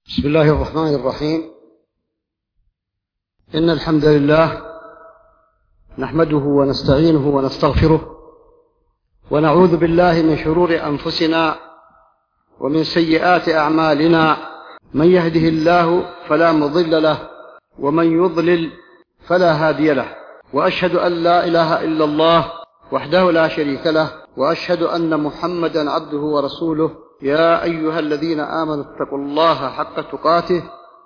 بسم الله الرحمن الرحيم. إن الحمد لله نحمده ونستعينه ونستغفره ونعوذ بالله من شرور أنفسنا ومن سيئات أعمالنا. من يهده الله فلا مضل له ومن يضلل فلا هادي له، وأشهد أن لا إله إلا الله وحده لا شريك له، وأشهد أن محمدا عبده ورسوله. يا أيها الذين آمنوا اتقوا الله حق تقاته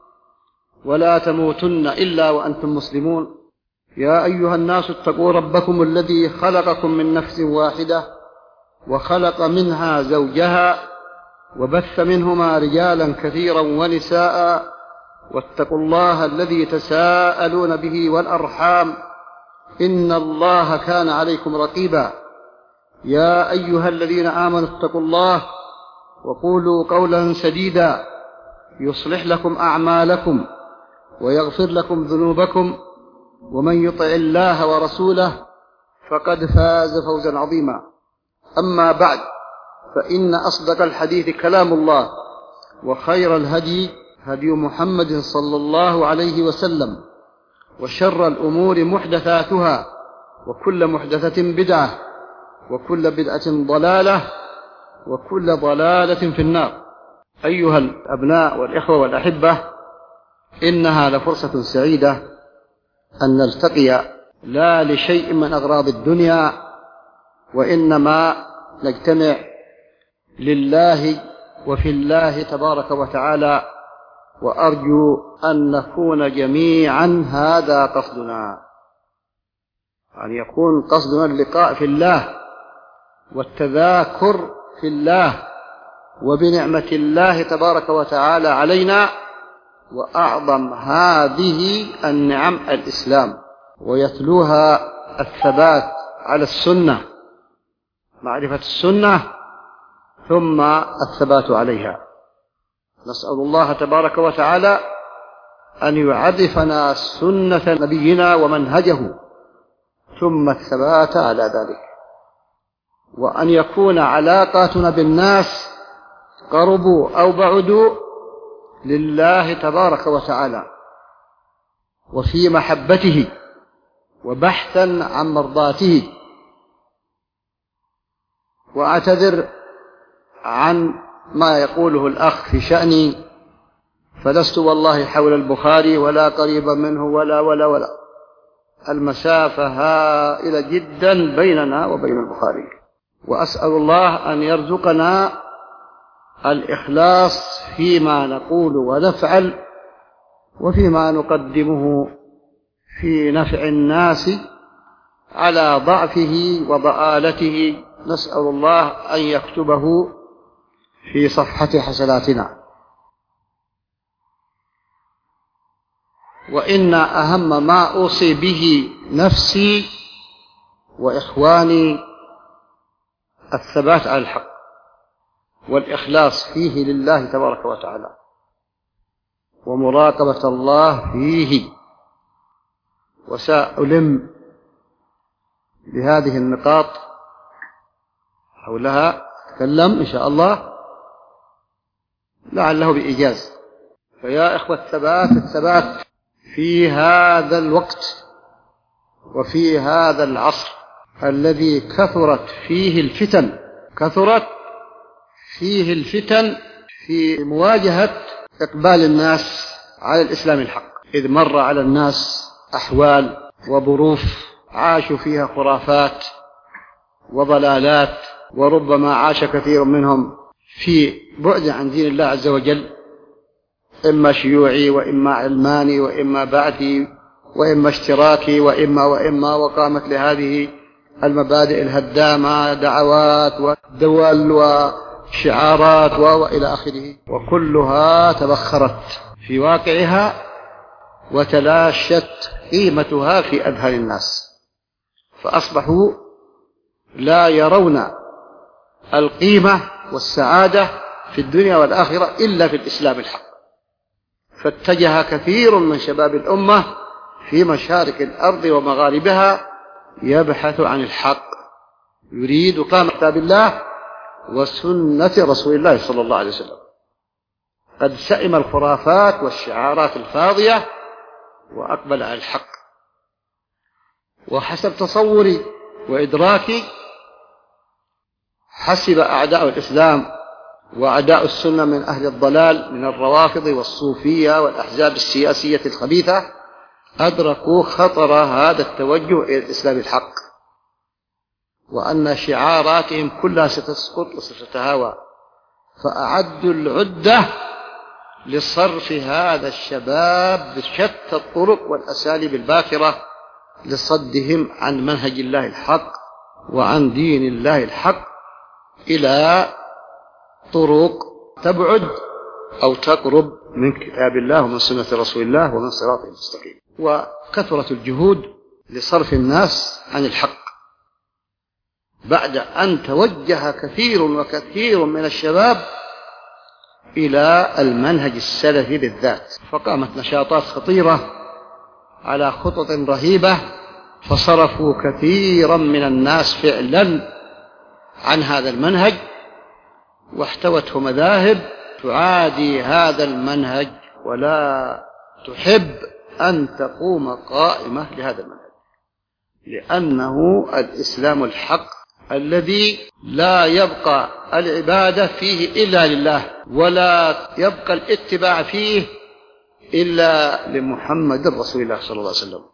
ولا تموتن إلا وأنتم مسلمون. يا أيها الناس اتقوا ربكم الذي خلقكم من نفس واحدة وخلق منها زوجها وبث منهما رجالا كثيرا ونساء، واتقوا الله الذي تساءلون به والأرحام إن الله كان عليكم رقيبا. يا أيها الذين آمنوا اتقوا الله وقولوا قولا سديدا يصلح لكم أعمالكم ويغفر لكم ذنوبكم، ومن يطع الله ورسوله فقد فاز فوزا عظيما. أما بعد، فإن أصدق الحديث كلام الله، وخير الهدي هدي محمد صلى الله عليه وسلم، وشر الأمور محدثاتها، وكل محدثة بدعة، وكل بدعة ضلالة، وكل ضلالة في النار. أيها الأبناء والإخوة والأحبة، إنها لفرصة سعيدة أن نلتقي لا لشيء من أغراض الدنيا، وإنما نجتمع لله وفي الله تبارك وتعالى، وأرجو أن نكون جميعا هذا قصدنا، أن يكون قصدنا اللقاء في الله والتذاكر في الله وبنعمة الله تبارك وتعالى علينا. وأعظم هذه النعم الإسلام، ويتلوها الثبات على السنة، معرفة السنة ثم الثبات عليها. نسأل الله تبارك وتعالى أن يعرفنا سنة نبينا ومنهجه ثم الثبات على ذلك، وأن يكون علاقاتنا بالناس قربوا أو بعدوا لله تبارك وتعالى، وفي محبته وبحثا عن مرضاته. وأعتذر عن ما يقوله الأخ في شأني، فلست والله حول البخاري ولا قريبا منه ولا المسافة هائلة جدا بيننا وبين البخاري. وأسأل الله أن يرزقنا الإخلاص فيما نقول ونفعل، وفيما نقدمه في نفع الناس على ضعفه وضآلته. نسأل الله أن يكتبه في صفحة حسناتنا. وإن أهم ما أوصي به نفسي وإخواني الثبات على الحق والإخلاص فيه لله تبارك وتعالى، ومراقبة الله فيه. وسألم بهذه النقاط حولها أتكلم إن شاء الله، لعله بإيجاز. فيا إخوة، الثبات في هذا الوقت وفي هذا العصر الذي كثرت فيه الفتن في مواجهة إقبال الناس على الإسلام الحق، إذ مر على الناس أحوال وظروف عاشوا فيها خرافات وضلالات، وربما عاش كثير منهم في بعد عن دين الله عز وجل، إما شيوعي وإما علماني وإما بعثي وإما اشتراكي وإما وقامت لهذه المبادئ الهدامة دعوات ودول وشعارات وإلى آخره، وكلها تبخرت في واقعها وتلاشت قيمتها في أذهان الناس، فأصبحوا لا يرون القيمة والسعادة في الدنيا والآخرة إلا في الإسلام الحق. فاتجه كثير من شباب الأمة في مشارق الأرض ومغاربها يبحث عن الحق، يريد قامة كتاب الله وسنة رسول الله صلى الله عليه وسلم. قد سئم الخرافات والشعارات الفاضية وأقبل على الحق. وحسب تصوري وإدراكي حسب أعداء الإسلام وأعداء السنة من أهل الضلال من الروافض والصوفية والأحزاب السياسية الخبيثة أدركوا خطر هذا التوجه إلى الإسلام الحق، وأن شعاراتهم كلها ستسقط وستتهاوى، فأعدوا العدة لصرف هذا الشباب بشتى الطرق والأساليب الباكرة لصدهم عن منهج الله الحق وعن دين الله الحق إلى طرق تبعد أو تقرب من كتاب الله ومن سنة رسول الله ومن صراطه المستقيم. وكثرت الجهود لصرف الناس عن الحق بعد أن توجه كثير وكثير من الشباب إلى المنهج السلفي بالذات، فقامت نشاطات خطيرة على خطط رهيبة فصرفوا كثيرا من الناس فعلا عن هذا المنهج، واحتوته مذاهب تعادي هذا المنهج ولا تحب أن تقوم قائمة لهذا المنهج، لأنه الإسلام الحق الذي لا يبقى العبادة فيه إلا لله ولا يبقى الاتباع فيه إلا لمحمد رسول الله صلى الله عليه وسلم.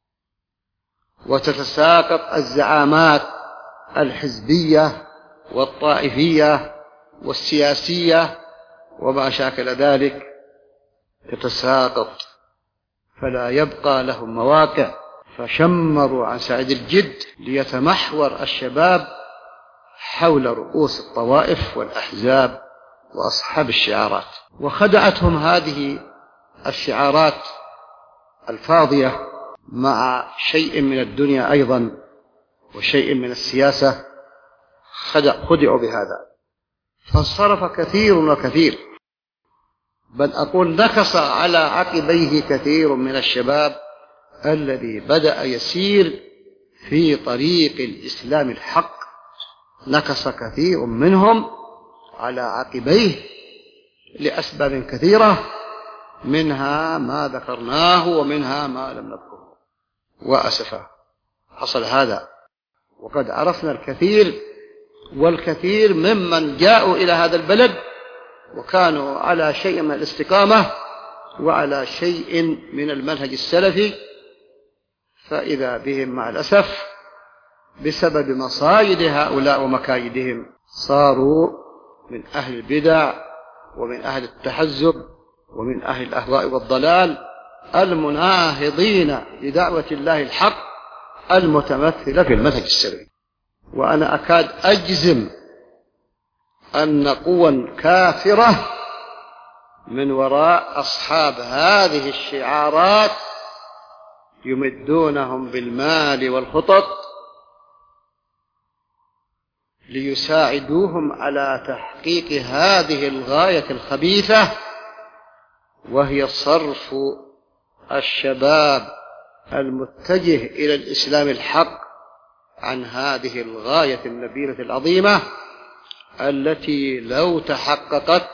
وتتساقط الزعامات الحزبية والطائفية والسياسية وما شاكل ذلك تتساقط، فلا يبقى لهم مواقع، فشمروا عن سعيد الجد ليتمحور الشباب حول رؤوس الطوائف والأحزاب وأصحاب الشعارات، وخدعتهم هذه الشعارات الفاضية مع شيء من الدنيا أيضا وشيء من السياسة، خدعوا بهذا فانصرف كثير وكثير، بل أقول نكص على عقبيه كثير من الشباب الذي بدأ يسير في طريق الإسلام الحق، نكص كثير منهم على عقبيه لأسباب كثيرة، منها ما ذكرناه ومنها ما لم نذكره، وأسفا حصل هذا. وقد عرفنا الكثير والكثير ممن جاءوا إلى هذا البلد وكانوا على شيء من الاستقامة وعلى شيء من المنهج السلفي، فإذا بهم مع الأسف بسبب مصايد هؤلاء ومكايدهم صاروا من أهل البدع ومن أهل التحزب ومن أهل الأهواء والضلال المناهضين لدعوة الله الحق المتمثلة في المنهج السلفي. وأنا أكاد أجزم أن قوى كافرة من وراء أصحاب هذه الشعارات يمدونهم بالمال والخطط ليساعدوهم على تحقيق هذه الغاية الخبيثة، وهي صرف الشباب المتجه إلى الإسلام الحق عن هذه الغاية النبيلة العظيمة التي لو تحققت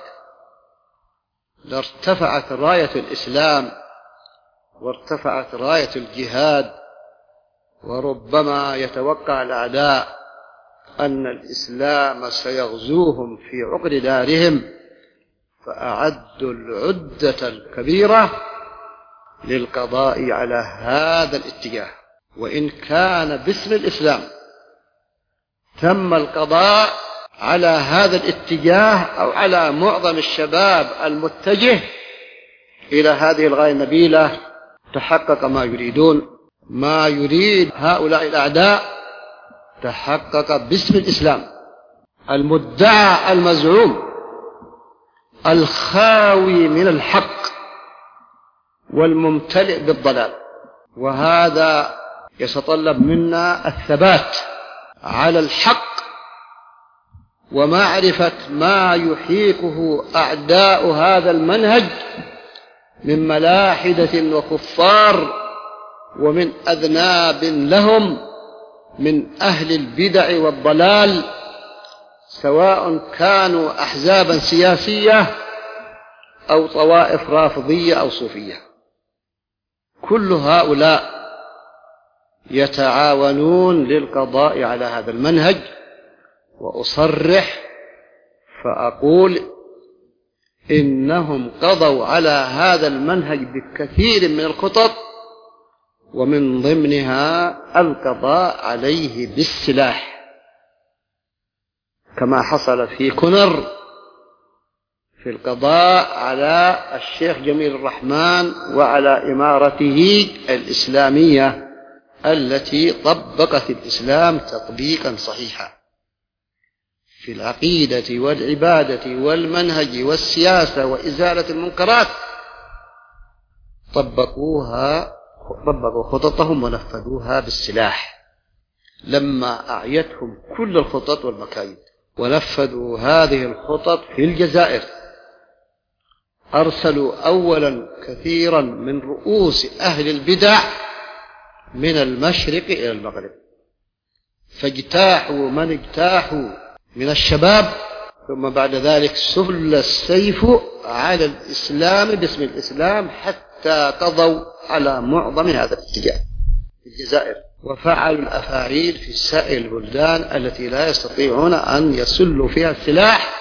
لارتفعت راية الإسلام وارتفعت راية الجهاد، وربما يتوقع الأعداء أن الإسلام سيغزوهم في عقر دارهم، فأعدوا العدة الكبيرة للقضاء على هذا الاتجاه. وإن كان باسم الإسلام تم القضاء على هذا الاتجاه أو على معظم الشباب المتجه إلى هذه الغاية النبيلة، تحقق ما يريدون. ما يريد هؤلاء الأعداء تحقق باسم الإسلام المدعى المزعوم الخاوي من الحق والممتلئ بالضلال. وهذا يتطلب منا الثبات على الحق ومعرفة ما يحيقه أعداء هذا المنهج من ملاحدة وكفار ومن أذناب لهم من أهل البدع والضلال، سواء كانوا أحزابا سياسية أو طوائف رافضية أو صوفية، كل هؤلاء يتعاونون للقضاء على هذا المنهج. وأصرح فأقول إنهم قضوا على هذا المنهج بكثير من الخطط، ومن ضمنها القضاء عليه بالسلاح، كما حصل في كنر في القضاء على الشيخ جميل الرحمن وعلى إمارته الإسلامية التي طبقت الإسلام تطبيقا صحيحا في العقيدة والعبادة والمنهج والسياسة وإزالة المنكرات. طبقوا خططهم ونفذوها بالسلاح لما أعيتهم كل الخطط والمكايد، ونفذوا هذه الخطط في الجزائر. أرسلوا أولا كثيرا من رؤوس أهل البدع من المشرق إلى المغرب، فاجتاحوا من اجتاحوا من الشباب، ثم بعد ذلك سل السيف على الإسلام باسم الإسلام حتى قضوا على معظم هذا الاتجاه في الجزائر، وفعلوا الأفاعيل في سائر البلدان التي لا يستطيعون أن يسلوا فيها السلاح.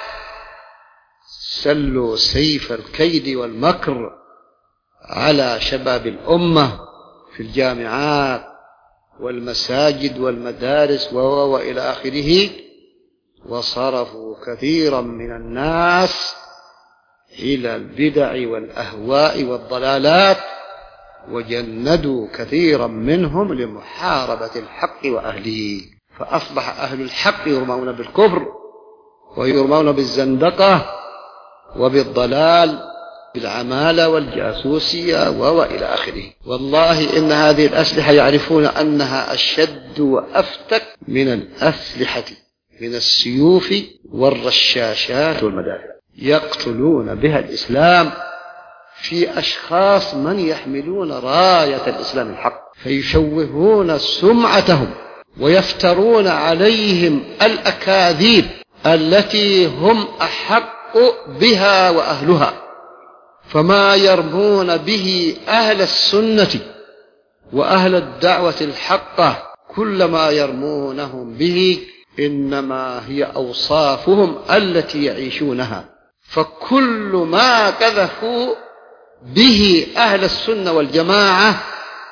سلوا سيف الكيد والمكر على شباب الأمة في الجامعات والمساجد والمدارس وإلى آخره، وصرفوا كثيرا من الناس إلى البدع والأهواء والضلالات، وجندوا كثيرا منهم لمحاربة الحق وأهله، فأصبح أهل الحق يرمون بالكفر ويرمون بالزندقة وبالضلال بالعمالة والجاسوسية وإلى آخره. والله إن هذه الأسلحة يعرفون أنها أشد وأفتك من الأسلحة، من السيوف والرشاشات والمدافع، يقتلون بها الإسلام في أشخاص من يحملون راية الإسلام الحق، فيشوهون سمعتهم ويفترون عليهم الأكاذيب التي هم أحق بها وأهلها. فما يرمون به أهل السنة وأهل الدعوة الحقة، كل ما يرمونهم به إنما هي أوصافهم التي يعيشونها. فكل ما كذفوا به أهل السنة والجماعة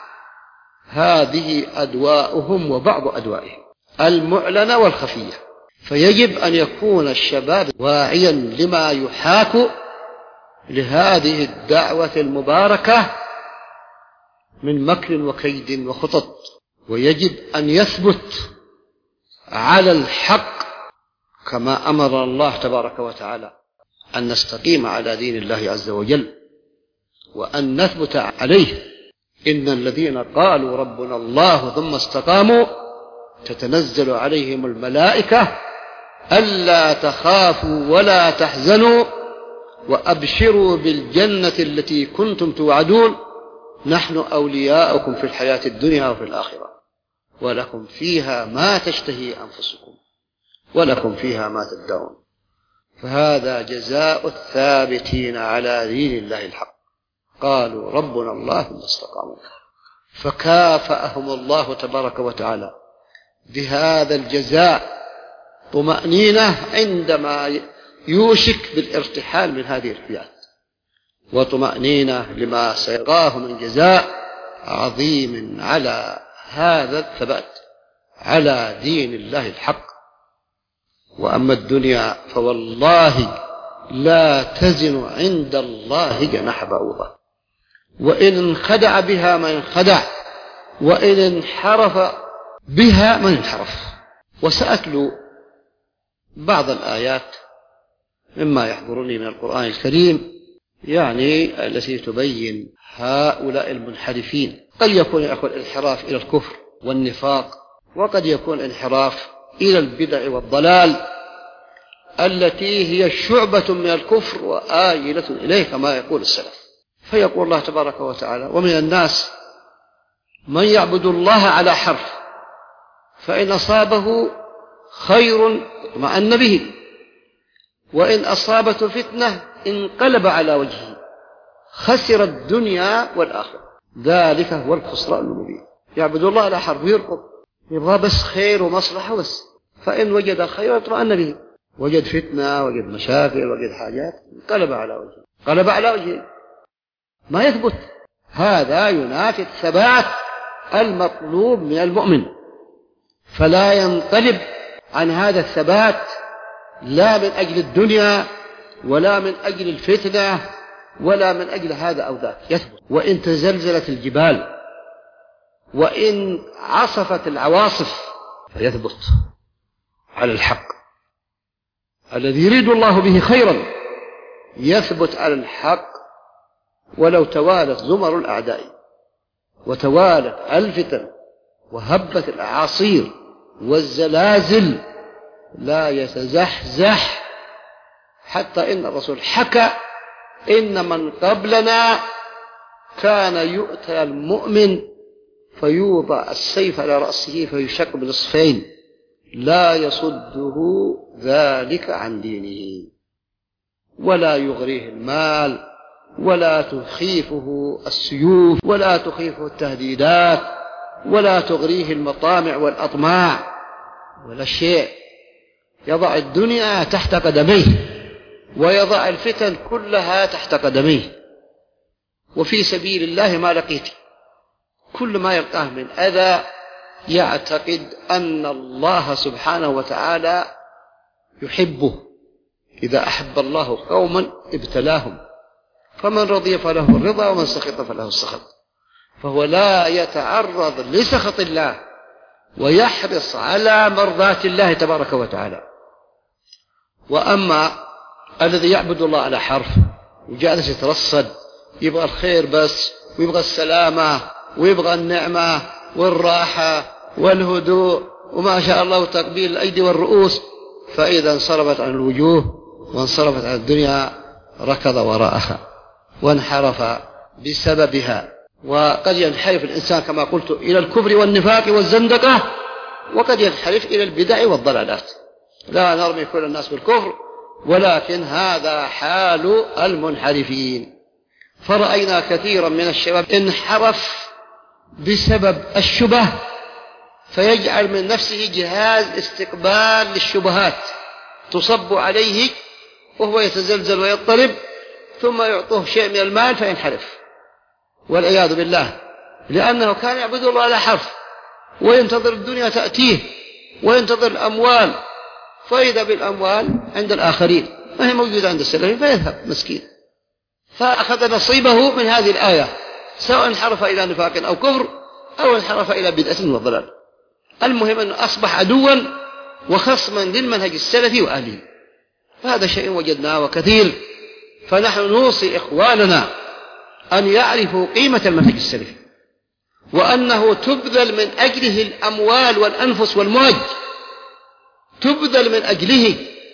هذه أدواؤهم وبعض أدوائهم المعلنة والخفية. فيجب أن يكون الشباب واعيا لما يحاك لهذه الدعوة المباركة من مكر وكيد وخطط، ويجب أن يثبت على الحق كما أمر الله تبارك وتعالى أن نستقيم على دين الله عز وجل وأن نثبت عليه. إن الذين قالوا ربنا الله ثم استقاموا تتنزل عليهم الملائكة ألا تخافوا ولا تحزنوا وأبشروا بالجنة التي كنتم توعدون نحن أولياؤكم في الحياة الدنيا وفي الآخرة ولكم فيها ما تشتهي أنفسكم ولكم فيها ما تدعون. فهذا جزاء الثابتين على دين الله الحق، قالوا ربنا الله ثم استقاموا، فكافأهم الله تبارك وتعالى بهذا الجزاء طمأنينة عندما يوشك بالارتحال من هذه الحياة، وطمأنينة لما سيراه من جزاء عظيم على هذا الثبات على دين الله الحق. وأما الدنيا فوالله لا تزن عند الله جناح بعوضة، وإن انخدع بها من انخدع وإن انحرف بها من انحرف. وسأتلو بعض الآيات مما يحضرني من القرآن الكريم يعني التي تبين هؤلاء المنحرفين. قد يكون يا أخوة الانحراف إلى الكفر والنفاق، وقد يكون انحراف إلى البدع والضلال التي هي شعبة من الكفر وآيلة إليه كما يقول السلف. فيقول الله تبارك وتعالى ومن الناس من يعبد الله على حرف فإن أصابه خير اطمأن به وإن أصابته فتنة انقلب على وجهه، خسر الدنيا والآخرة. ذلك هو الخسران المبين. يعبد الله على حرف، يرقب، يبغى بس خير ومصلحة بس، فإن وجد خير اطمأن به، وجد فتنة، وجد مشاكل، وجد حاجات، انقلب على وجهه، انقلب على وجهه، ما يثبت. هذا ينافي الثبات المطلوب من المؤمن، فلا ينقلب عن هذا الثبات، لا من أجل الدنيا ولا من أجل الفتنة ولا من أجل هذا أو ذاك، يثبت. وإن تزلزلت الجبال وإن عصفت العواصف فيثبت على الحق. الذي يريد الله به خيرا يثبت على الحق، ولو توالت زمر الأعداء وتوالت الفتن وهبت الأعاصير والزلازل لا يتزحزح، حتى إن الرسول حكى إن من قبلنا كان يؤتى المؤمن فيوضع السيف على رأسه فيشق بنصفين لا يصده ذلك عن دينه، ولا يغريه المال، ولا تخيفه السيوف، ولا تخيفه التهديدات، ولا تغريه المطامع والأطماع ولا شيء. يضع الدنيا تحت قدميه ويضع الفتن كلها تحت قدميه، وفي سبيل الله ما لقيت. كل ما يلقاه من أذى يعتقد أن الله سبحانه وتعالى يحبه. إذا أحب الله قوما ابتلاهم، فمن رضي فله الرضا ومن سخط فله السخط، فهو لا يتعرض لسخط الله ويحرص على مرضاة الله تبارك وتعالى. وأما الذي يعبد الله على حرف وجالس يترصد، يبغى الخير بس، ويبغى السلامة، ويبغى النعمة والراحة والهدوء وما شاء الله تقبيل الأيدي والرؤوس، فإذا انصرفت عن الوجوه وانصرفت عن الدنيا ركض وراءها وانحرف بسببها. وقد ينحرف الإنسان كما قلت إلى الكفر والنفاق والزندقة، وقد ينحرف إلى البدع والضلالات. لا نرمي كل الناس بالكفر، ولكن هذا حال المنحرفين. فرأينا كثيرا من الشباب انحرف بسبب الشبه، فيجعل من نفسه جهاز استقبال للشبهات تصب عليه وهو يتزلزل ويضطرب، ثم يعطوه شيء من المال فينحرف والعياذ بالله، لأنه كان يعبد الله على حرف وينتظر الدنيا تأتيه وينتظر الأموال، فإذا بالأموال عند الآخرين ما هي موجودة عند السلفين فيذهب مسكين، فأخذ نصيبه من هذه الآية، سواء انحرف إلى نفاق أو كفر أو انحرف إلى بدعة وضلال. المهم أنه أصبح عدوا وخصما للمنهج السلفي وأهله، فهذا شيء وجدناه وكثير. فنحن نوصي إخواننا أن يعرفوا قيمة المنهج السلفي، وأنه تبذل من أجله الأموال والأنفس والموج، تبذل من أجله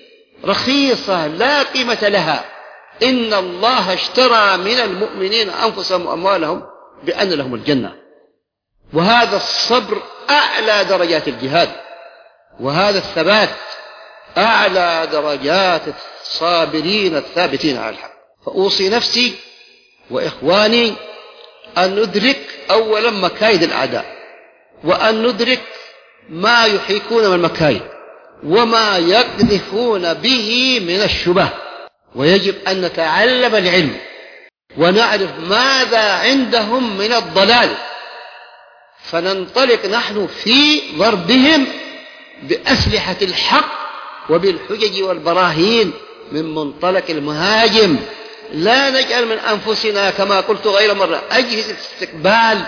رخيصة لا قيمة لها. إن الله اشترى من المؤمنين أنفسهم وأموالهم بأن لهم الجنة، وهذا الصبر أعلى درجات الجهاد، وهذا الثبات أعلى درجات الصابرين الثابتين على الحق. فأوصي نفسي وإخواني أن ندرك أولا مكايد الأعداء، وأن ندرك ما يحيكون من المكايد وما يقذفون به من الشبه، ويجب أن نتعلم العلم ونعرف ماذا عندهم من الضلال، فننطلق نحن في ضربهم بأسلحة الحق وبالحجج والبراهين من منطلق المهاجم. لا نجعل من أنفسنا كما قلت غير مرة أجهزة استقبال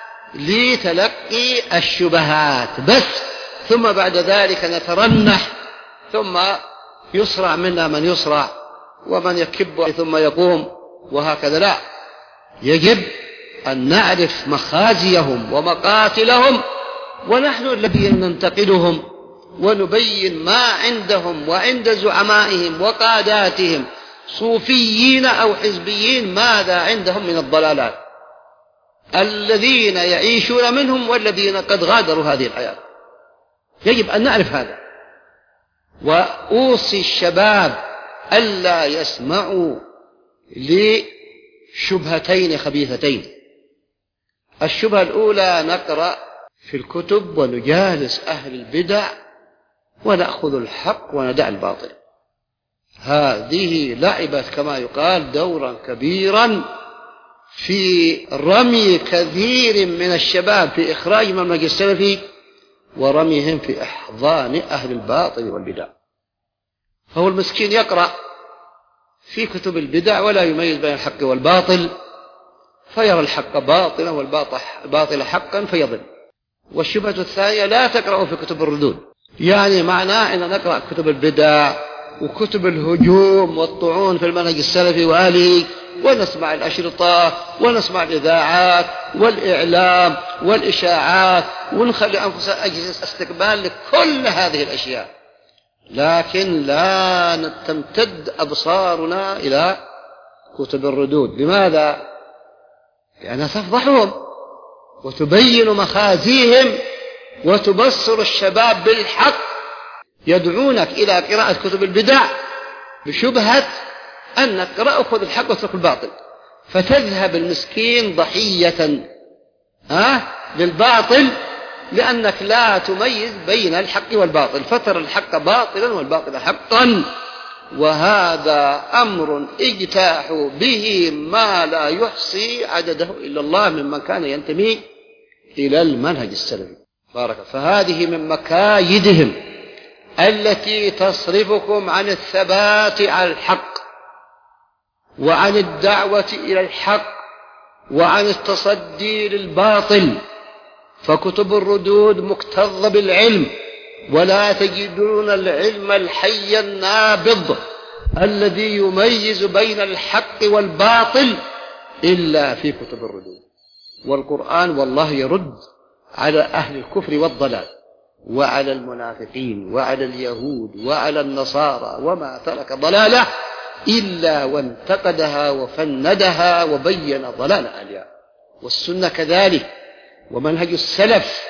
لتلقي الشبهات بس، ثم بعد ذلك نترنح، ثم يصرع منا من يصرع ومن يكب ثم يقوم، وهكذا. لا، يجب أن نعرف مخازيهم ومقاتلهم، ونحن الذين ننتقدهم ونبين ما عندهم وعند زعمائهم وقاداتهم صوفيين أو حزبيين ماذا عندهم من الضلالات، الذين يعيشون منهم والذين قد غادروا هذه الحياة. يجب أن نعرف هذا. وأوصي الشباب ألا يسمعوا لشبهتين خبيثتين. الشبهة الأولى: نقرأ في الكتب ونجالس أهل البدع ونأخذ الحق وندع الباطل. هذه لعبت كما يقال دورا كبيرا في رمي كثير من الشباب في إخراج من المنهج السلفي ورميهم في إحضان أهل الباطل والبدع. فهو المسكين يقرأ في كتب البدع ولا يميز بين الحق والباطل، فيرى الحق باطلا والباطل حقا فيضل. والشبهة الثانية: لا تقرأ في كتب الردود، يعني معناه أن نقرأ كتب البدع وكتب الهجوم والطعون في المنهج السلفي وآله، ونسمع الأشرطة ونسمع الإذاعات والإعلام والإشاعات، ونخلي أنفسنا أجهزة استقبال لكل هذه الأشياء، لكن لا تمتد أبصارنا إلى كتب الردود. لماذا؟ لأنها تفضحهم وتبين مخازيهم وتبصر الشباب بالحق. يدعونك إلى قراءة كتب البدع بشبهة أنك اقرأ خذ الحق واترك الباطل، فتذهب المسكين ضحية للباطل، لأنك لا تميز بين الحق والباطل، فترى الحق باطلا والباطل حقا. وهذا أمر اجتاحوا به ما لا يحصي عدده إلا الله ممن كان ينتمي إلى المنهج السلفي. فهذه من مكايدهم التي تصرفكم عن الثبات على الحق وعن الدعوة إلى الحق وعن التصدي للباطل. فكتب الردود مكتظة بالعلم، ولا تجدون العلم الحي النابض الذي يميز بين الحق والباطل إلا في كتب الردود. والقرآن والله يرد على أهل الكفر والضلال وعلى المنافقين وعلى اليهود وعلى النصارى، وما ترك ضلالة إلا وانتقدها وفندها وبين ضلال أهلها. والسنة كذلك، ومنهج السلف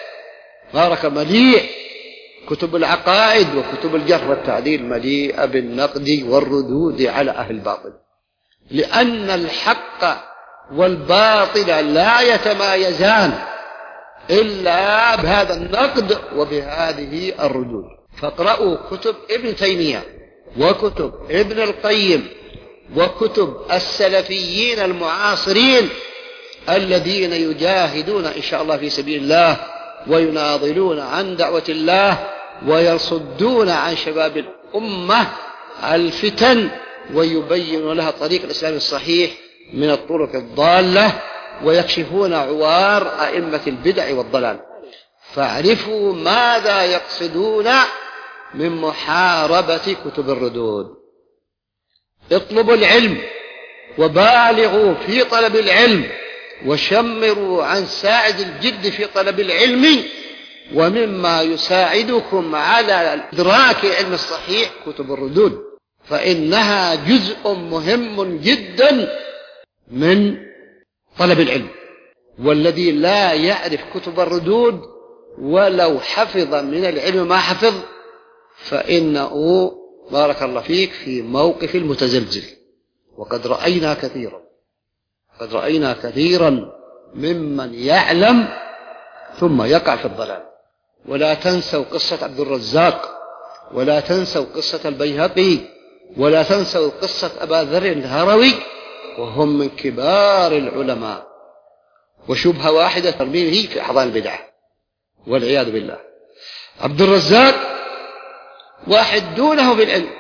مليء كتب العقائد وكتب الجرح والتعديل مليئة بالنقد والردود على أهل الباطل، لأن الحق والباطل لا يتمايزان إلا بهذا النقد وبهذه الردود. فاقرأوا كتب ابن تيمية وكتب ابن القيم وكتب السلفيين المعاصرين الذين يجاهدون إن شاء الله في سبيل الله ويناضلون عن دعوة الله ويصدون عن شباب الأمة الفتن ويبين لها طريق الإسلام الصحيح من الطرق الضالة، ويكشفون عوار أئمة البدع والضلال. فاعرفوا ماذا يقصدون من محاربة كتب الردود. اطلبوا العلم وبالغوا في طلب العلم وشمروا عن ساعد الجد في طلب العلم، ومما يساعدكم على إدراك العلم الصحيح كتب الردود، فإنها جزء مهم جدا من طلب العلم. والذي لا يعرف كتب الردود ولو حفظ من العلم ما حفظ فإنه بارك الله فيك في موقف المتزلزل. وقد رأينا كثيرا ممن يعلم ثم يقع في الضلال. ولا تنسوا قصة عبد الرزاق، ولا تنسوا قصة البيهقي، ولا تنسوا قصة أبا ذر الهروي، وهم من كبار العلماء. وشبهة واحدة ترميه في أحضان البدعة والعياذ بالله. عبد الرزاق واحد دونه في العلم،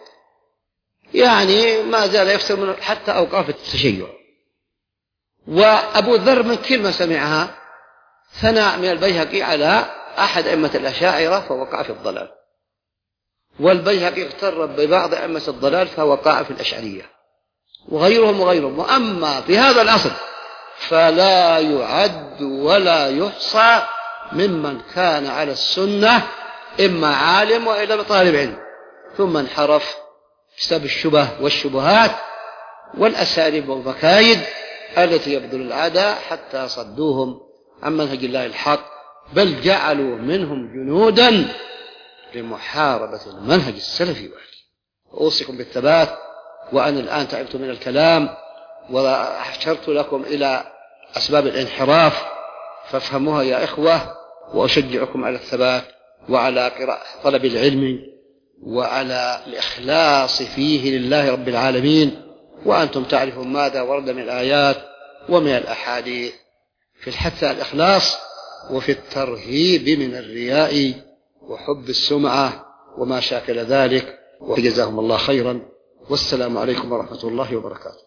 يعني ما زال يفسر منه حتى أوقاف التشيع. وأبو ذر من كلمة سمعها ثناء من البيهقي على أحد أئمة الأشاعرة فوقع في الضلال، والبيهقي اغتر ببعض أئمة الضلال فوقع في الأشعرية وغيرهم. وأما في هذا العصر فلا يعد ولا يحصى ممن كان على السنة إما عالم وإلا طالب علم، ثم انحرف بسبب الشبه والشبهات والأساليب والمكايد التي يبذل الأعداء حتى صدوهم عن منهج الله الحق، بل جعلوا منهم جنودا لمحاربة المنهج السلفي. أوصيكم بالثبات وأنا الآن تعبت من الكلام وأشرت لكم إلى أسباب الانحراف، فافهموها يا إخوة، وأشجعكم على الثبات وعلى طلب العلم وعلى الإخلاص فيه لله رب العالمين. وأنتم تعرفون ماذا ورد من الآيات ومن الأحاديث في الحث على الإخلاص وفي الترهيب من الرياء وحب السمعة وما شاكل ذلك. وجزاهم الله خيرا، والسلام عليكم ورحمة الله وبركاته.